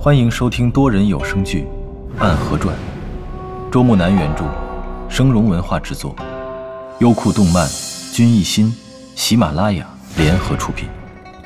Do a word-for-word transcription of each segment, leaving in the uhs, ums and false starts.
欢迎收听多人有声剧《暗河传》，周木南原著，生荣文化制作，优酷动漫、君艺心、喜马拉雅联合出品。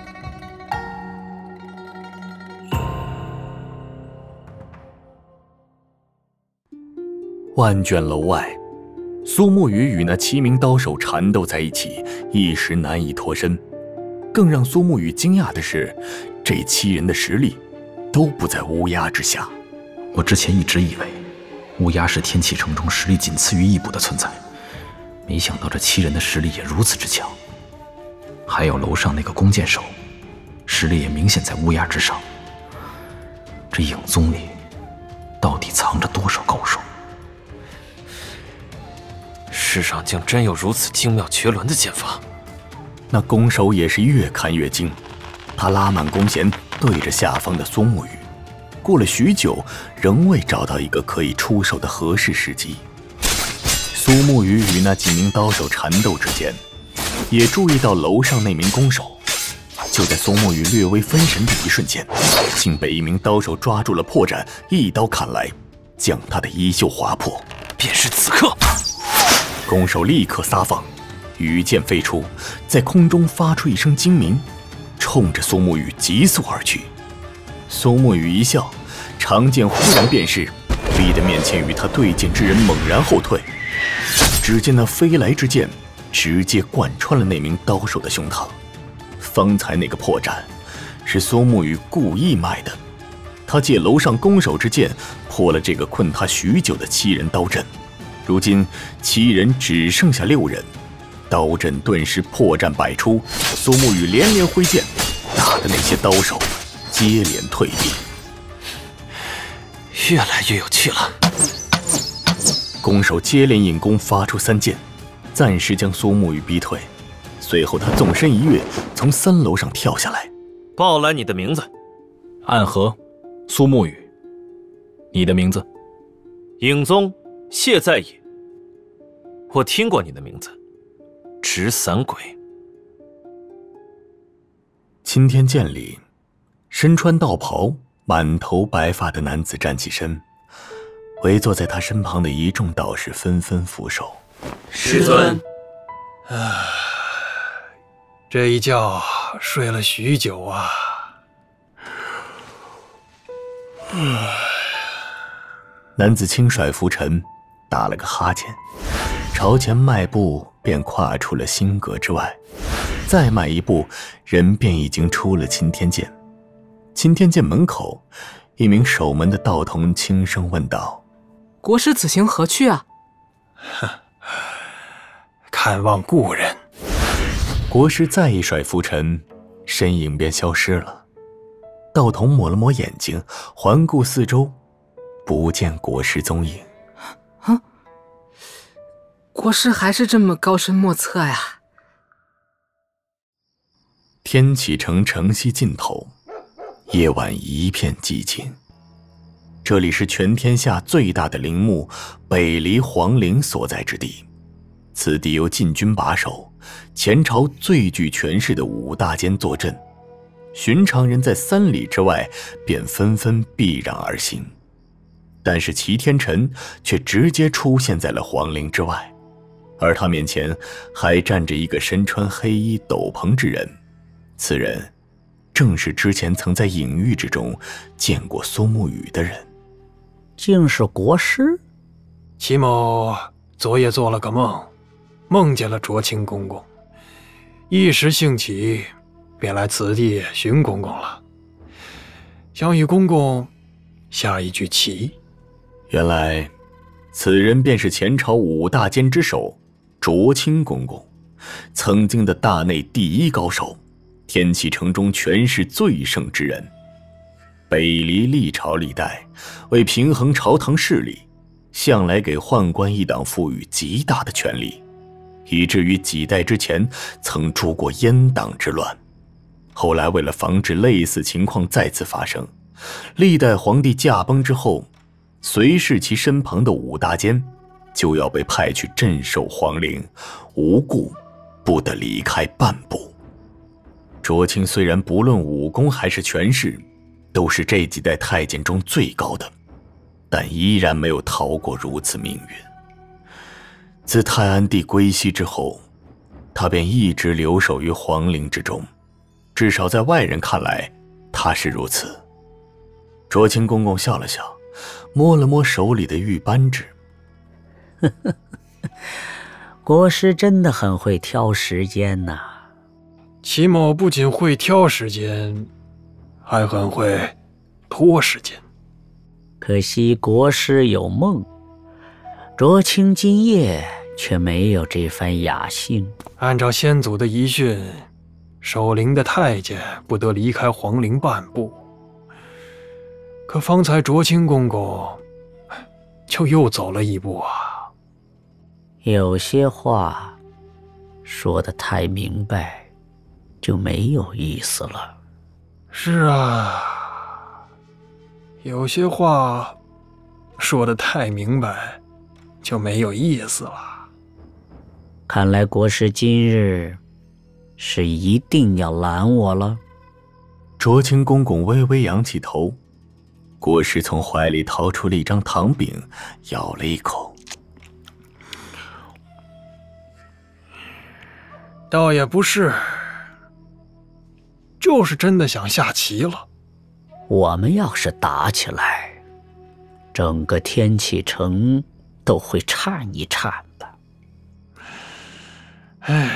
万卷楼外，苏沐雨与那七名刀手缠斗在一起，一时难以脱身。更让苏沐雨惊讶的是，这七人的实力都不在乌鸦之下。 我之前一直以为乌鸦是天启城中实力仅次于异补的存在，没想到这七人的实力也如此之强。还有楼上那个弓箭手，实力也明显在乌鸦之上。这影宗里到底藏着多少高手？ 世上竟真有如此精妙绝伦的剑法。 那弓手也是越看越精，他拉满弓弦对着下方的苏沐雨，过了许久仍未找到一个可以出手的合适时机。苏沐雨与那几名刀手缠斗之间，也注意到楼上那名弓手。就在苏沐雨略微分神的一瞬间，竟被一名刀手抓住了破绽，一刀砍来，将他的衣袖划破。 便是此刻， 弓手立刻撒放，羽箭飞出，在空中发出一声惊鸣，冲着苏沐雨急速而去。苏沐雨一笑，长剑忽然变势，逼得面前与他对剑之人猛然后退。只见那飞来之剑直接贯穿了那名刀手的胸膛。方才那个破绽是苏沐雨故意埋的，他借楼上弓手之剑破了这个困他许久的七人刀阵。如今七人只剩下六人，刀阵顿时破绽百出，苏沐雨连连挥剑，打的那些刀手接连退避。 越来越有趣了。 弓手接连引弓发出三箭，暂时将苏沐雨逼退。随后他纵身一跃，从三楼上跳下来。 报来你的名字。 暗河，苏沐雨。你的名字？ 影宗谢在也。我听过你的名字，纸伞鬼。 青天剑里，身穿道袍、满头白发的男子站起身，围坐在他身旁的一众道士纷纷俯首。 师尊。 唉，这一觉睡了许久啊。 男子轻甩拂尘，打了个哈欠，朝前迈步便跨出了心阁之外，再迈一步，人便已经出了青天剑。青天剑门口，一名守门的道童轻声问道：“ 国师此行何去啊？”“ 看望故人。” 国师再一甩拂尘，身影便消失了。道童抹了抹眼睛，环顾四周，不见国师踪影。 啊，国师还是这么高深莫测呀。 天启城城西尽头，夜晚一片寂静。这里是全天下最大的陵墓北离皇陵所在之地，此地由禁军把守，前朝最具权势的五大监坐镇，寻常人在三里之外便纷纷避让而行。但是齐天辰却直接出现在了皇陵之外，而他面前还站着一个身穿黑衣斗篷之人。此人正是之前曾在隐喻之中见过苏沐雨的人。 竟是国师？ 齐某昨夜做了个梦，梦见了卓清公公，一时兴起，便来此地寻公公了，想与公公下一局棋。 原来此人便是前朝五大监之首卓清公公，曾经的大内第一高手，天启城中权势最盛之人。北离历朝历代为平衡朝堂势力，向来给宦官一党赋予极大的权力，以至于几代之前曾出过阉党之乱。后来为了防止类似情况再次发生，历代皇帝驾崩之后，随侍其身旁的五大监就要被派去镇守皇陵，无故不得离开半步。卓清虽然不论武功还是权势， 都是这几代太监中最高的，但依然没有逃过如此命运。自太安帝归西之后，他便一直留守于皇陵之中，至少在外人看来，他是如此。卓清公公笑了笑，摸了摸手里的玉扳指。 国师真的很会挑时间呐、啊。 齐某不仅会挑时间，还很会拖时间。 可惜国师有梦，卓清今夜却没有这番雅兴。 按照先祖的遗训，守陵的太监不得离开皇陵半步。可方才卓清公公就又走了一步啊。 有些话说得太明白，就没有意思了。 是啊，有些话说得太明白，就没有意思了。 看来国师今日是一定要拦我了。 卓清公公微微扬起头，国师从怀里掏出了一张糖饼，咬了一口。 倒也不是，就是真的想下棋了。 我们要是打起来，整个天启城都会颤一颤的。 唉，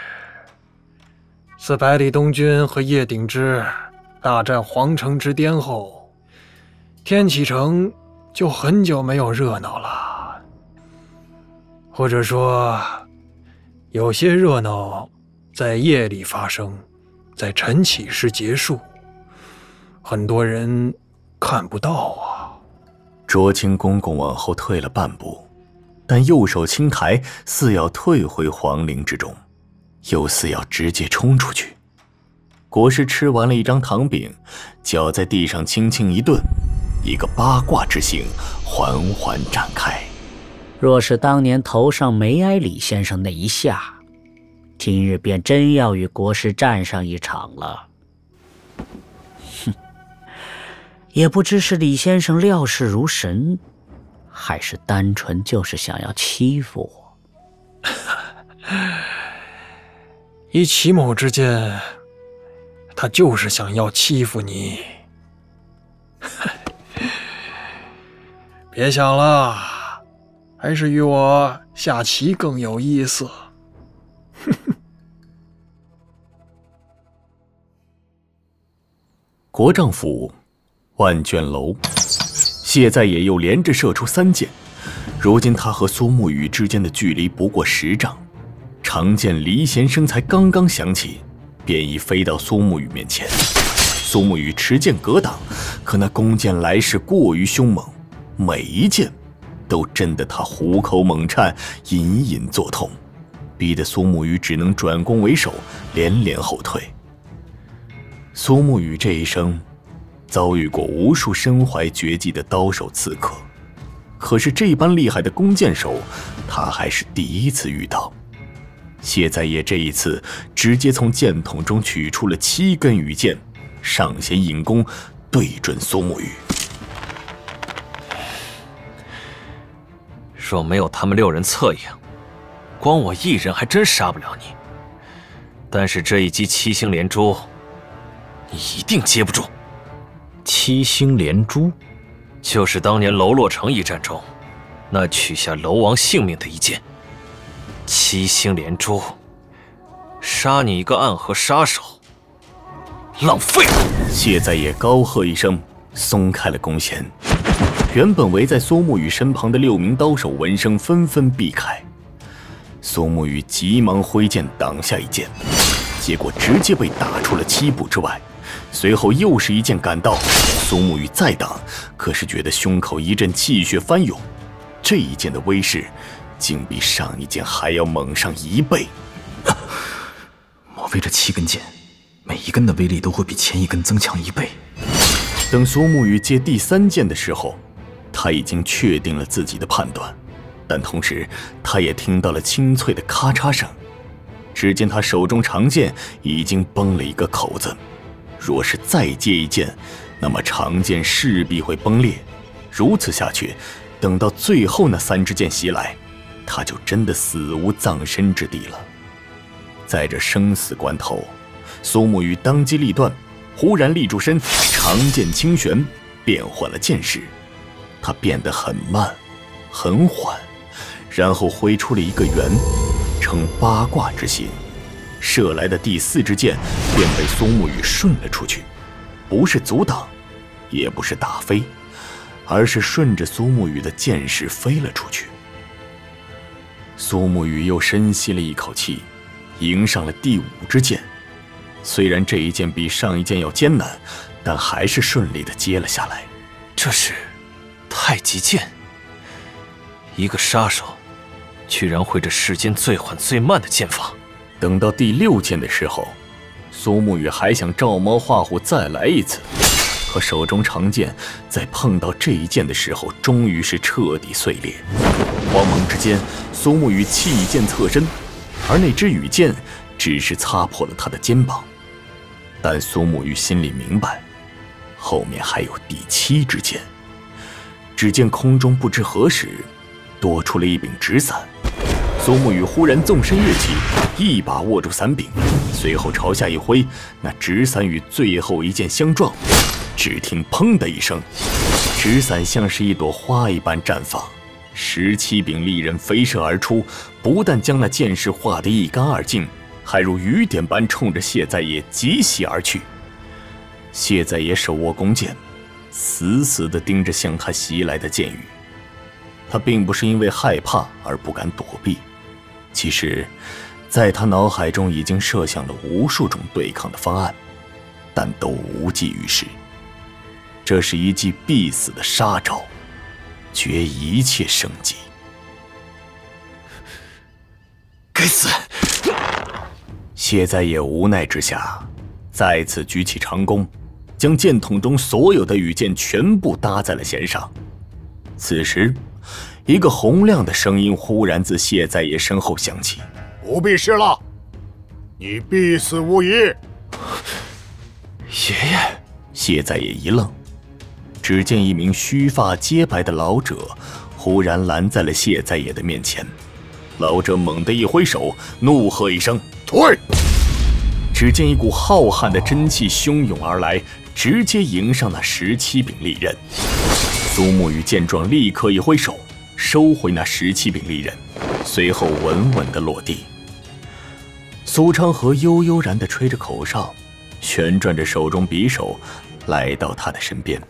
自百里东军和叶鼎之大战皇城之巅后，天启城就很久没有热闹了。或者说，有些热闹在夜里发生，在晨起时结束，很多人看不到啊。 卓清公公往后退了半步，但右手轻抬，似要退回皇陵之中，又似要直接冲出去。国师吃完了一张糖饼，脚在地上轻轻一顿，一个八卦之形缓缓展开。 若是当年头上没挨李先生那一下，今日便真要与国师战上一场了。哼，也不知是李先生料事如神，还是单纯就是想要欺负我。 依齐某之见，他就是想要欺负你。别想了，还是与我下棋更有意思。 国丈府万卷楼，谢在野又连着射出三箭。如今他和苏沐雨之间的距离不过十丈，长剑离弦声才刚刚响起，便已飞到苏沐雨面前。苏沐雨持剑格挡，可那弓箭来势过于凶猛，每一箭都震得他虎口猛颤，隐隐作痛，逼得苏沐雨只能转攻为守，连连后退。苏沐雨这一生遭遇过无数身怀绝技的刀手刺客，可是这般厉害的弓箭手，他还是第一次遇到。谢在野这一次直接从箭筒中取出了七根羽箭，上弦引弓，对准苏沐雨。 若没有他们六人策应，光我一人还真杀不了你。但是这一击七星连珠，你一定接不住。 七星连珠， 就是当年楼洛城一战中，那取下楼王性命的一剑。七星连珠，杀你一个暗河杀手，浪费！ 谢在野高喝一声，松开了弓弦。原本围在苏沐雨身旁的六名刀手闻声纷纷避开。苏沐雨急忙挥剑挡下一剑，结果直接被打出了七步之外。随后又是一剑赶到，苏沐雨再挡，可是觉得胸口一阵气血翻涌，这一剑的威势竟比上一剑还要猛上一倍。 莫非这七根箭，每一根的威力都会比前一根增强一倍？ 等苏沐雨接第三剑的时候，他已经确定了自己的判断，但同时他也听到了清脆的咔嚓声。只见他手中长剑已经崩了一个口子， 若是再接一剑，那么长剑势必会崩裂。如此下去，等到最后那三支箭袭来，他就真的死无葬身之地了。在这生死关头，苏沐雨当机立断，忽然立住身，长剑轻旋，变换了剑势。他变得很慢，很缓，然后挥出了一个圆，呈八卦之形。射来的第四支箭便被苏沐雨顺了出去，不是阻挡，也不是打飞，而是顺着苏沐雨的箭势飞了出去。苏沐雨又深吸了一口气，迎上了第五支箭。虽然这一箭比上一箭要艰难，但还是顺利地接了下来。 这是太极剑，一个杀手居然会这世间最缓最慢的剑法。 等到第六箭的时候，苏沐雨还想照猫画虎再来一次，可手中长剑在碰到这一剑的时候，终于是彻底碎裂。慌忙之间，苏沐雨弃剑侧身，而那支羽箭只是擦破了他的肩膀。但苏沐雨心里明白，后面还有第七支箭。只见空中不知何时多出了一柄纸伞，苏沐雨忽然纵身跃起，一把握住伞柄，随后朝下一挥，那纸伞与最后一剑相撞，只听砰的一声，纸伞像是一朵花一般绽放，十七柄利刃飞射而出，不但将那剑势化得一干二净，还如雨点般冲着谢在野急袭而去。谢在野手握弓箭，死死地盯着向他袭来的箭雨。他并不是因为害怕而不敢躲避，其实在他脑海中已经设想了无数种对抗的方案，但都无济于事。这是一记必死的杀招，绝一切生机。 该死！ 谢在野无奈之下，再次举起长弓，将箭筒中所有的羽箭全部搭在了弦上。此时，一个洪亮的声音忽然自谢在野身后响起：“ 不必试了，你必死无疑。” 爷爷！ 谢在野一愣，只见一名须发洁白的老者忽然拦在了谢在野的面前。老者猛地一挥手，怒喝一声：“ 退！” 只见一股浩瀚的真气汹涌而来，直接迎上那十七柄利刃。苏沐雨见状，立刻一挥手，收回那十七柄利刃，随后稳稳地落地。苏昌河悠悠然地吹着口哨，旋转着手中匕首，来到他的身边。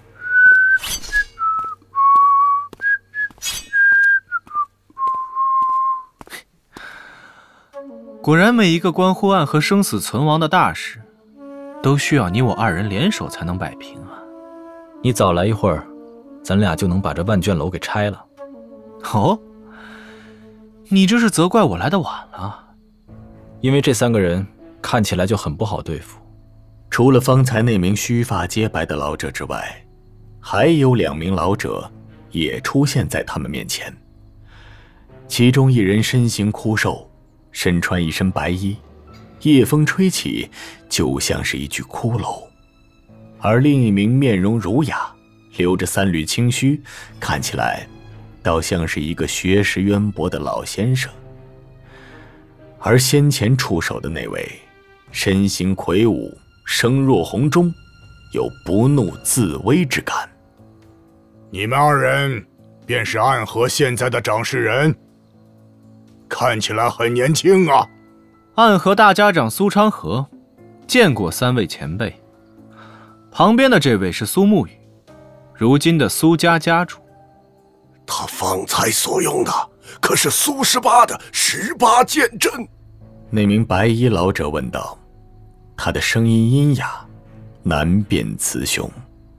果然，每一个关乎暗河生死存亡的大事，都需要你我二人联手才能摆平啊！ 你早来一会儿，咱俩就能把这万卷楼给拆了。 哦，你这是责怪我来的晚了？ 因为这三个人看起来就很不好对付。 除了方才那名须发洁白的老者之外，还有两名老者也出现在他们面前。其中一人身形枯瘦，身穿一身白衣，夜风吹起，就像是一具骷髅；而另一名面容儒雅，留着三缕青须，看起来倒像是一个学识渊博的老先生。而先前出手的那位，身形魁梧，声若洪钟，有不怒自威之感。 你们二人便是暗河现在的掌事人，看起来很年轻啊。 暗河大家长苏昌河，见过三位前辈。旁边的这位是苏沐雨，如今的苏家家主。 他方才所用的可是苏十八的十八剑阵？ 那名白衣老者问道，他的声音阴哑，难辨雌雄。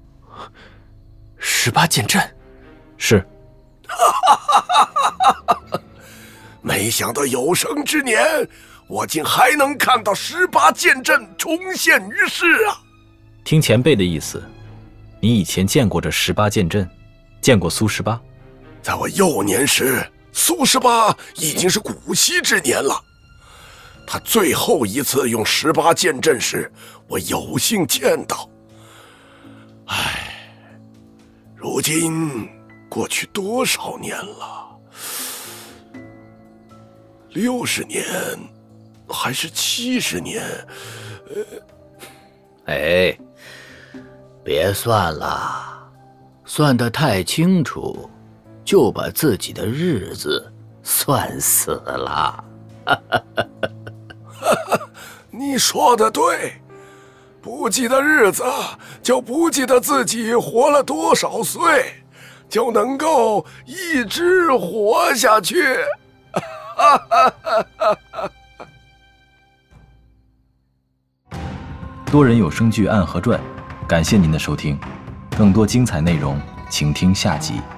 十八剑阵？ 是。 没想到有生之年，我竟还能看到十八剑阵重现于世啊！ 听前辈的意思，你以前见过这十八剑阵，见过苏十八？ 在我幼年时，苏十八已经是古稀之年了。 他最后一次用十八剑阵时，我有幸见到。唉，如今过去多少年了？六十年，还是七十年？ 呃，哎，别算了，算得太清楚，就把自己的日子算死了。 你说的对，不记得日子，就不记得自己活了多少岁，就能够一直活下去。 多人有声剧《暗河传》，感谢您的收听，更多精彩内容，请听下集。